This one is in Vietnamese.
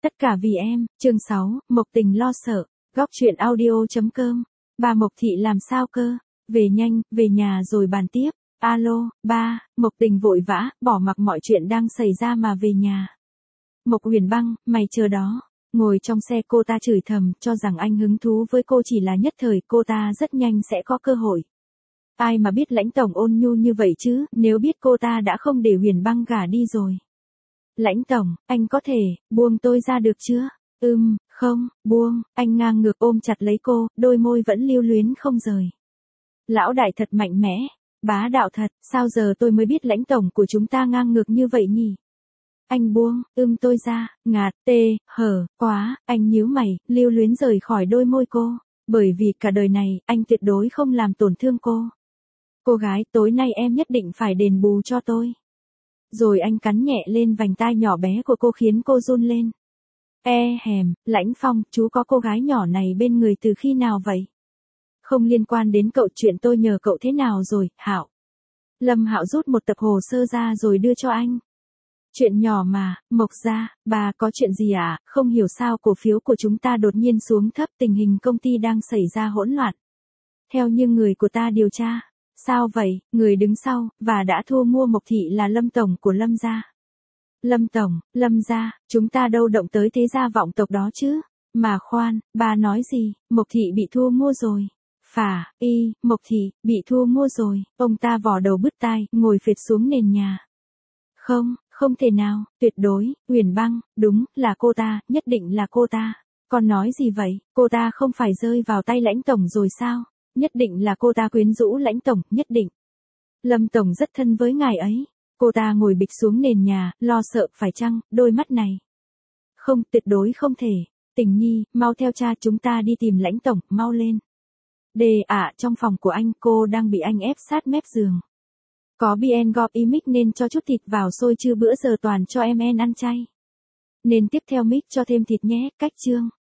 Tất cả vì em, chương 6, Mộc Tình lo sợ, góc truyện audio.com. Bà Mộc Thị làm sao cơ? Về nhanh, về nhà rồi bàn tiếp. Alo, ba, Mộc Tình vội vã, bỏ mặc mọi chuyện đang xảy ra mà về nhà. Mộc Huyền Băng, mày chờ đó. Ngồi trong xe cô ta chửi thầm, cho rằng anh hứng thú với cô chỉ là nhất thời, cô ta rất nhanh sẽ có cơ hội. Ai mà biết Lãnh Tổng ôn nhu như vậy chứ, nếu biết cô ta đã không để Huyền Băng gả đi rồi. Lãnh Tổng, anh có thể, buông tôi ra được chưa? Không, buông, anh ngang ngược ôm chặt lấy cô, đôi môi vẫn lưu luyến không rời. Lão đại thật mạnh mẽ, bá đạo thật, sao giờ tôi mới biết Lãnh Tổng của chúng ta ngang ngược như vậy nhỉ? Anh buông, tôi ra, ngạt, quá, anh nhíu mày, lưu luyến rời khỏi đôi môi cô, bởi vì cả đời này, anh tuyệt đối không làm tổn thương cô. Cô gái, tối nay em nhất định phải đền bù cho tôi. Rồi anh cắn nhẹ lên vành tai nhỏ bé của cô khiến cô run lên. Lãnh Phong, chú có cô gái nhỏ này bên người từ khi nào vậy? Không liên quan đến cậu, chuyện tôi nhờ cậu thế nào rồi, Hạo? Lâm Hạo rút một tập hồ sơ ra rồi đưa cho anh. Chuyện nhỏ mà, Mộc gia, bà có chuyện gì à? Không hiểu sao cổ phiếu của chúng ta đột nhiên xuống thấp, tình hình công ty đang xảy ra hỗn loạn. Theo như người của ta điều tra. Sao vậy? Người đứng sau, và đã thu mua Mộc Thị là Lâm Tổng của Lâm gia. Lâm Tổng, Lâm gia, chúng ta đâu động tới thế gia vọng tộc đó chứ? Mà khoan, bà nói gì? Mộc Thị bị thu mua rồi. Mộc Thị, bị thu mua rồi. Ông ta vò đầu bứt tai, ngồi phịch xuống nền nhà. Không thể nào, tuyệt đối, Huyền Băng, đúng, là cô ta, nhất định là cô ta. Con nói gì vậy? Cô ta không phải rơi vào tay Lãnh Tổng rồi sao? Nhất định là cô ta quyến rũ Lãnh Tổng, nhất định. Lâm Tổng rất thân với ngài ấy. Cô ta ngồi bịch xuống nền nhà, lo sợ, phải chăng, đôi mắt này. Không, tuyệt đối không thể. Tình Nhi, mau theo cha chúng ta đi tìm Lãnh Tổng, mau lên. Trong phòng của anh, cô đang bị anh ép sát mép giường. Có BN Gop Imix nên cho chút thịt vào sôi chứ bữa giờ toàn cho em ăn chay. Nên tiếp theo mix cho thêm thịt nhé, cách chương.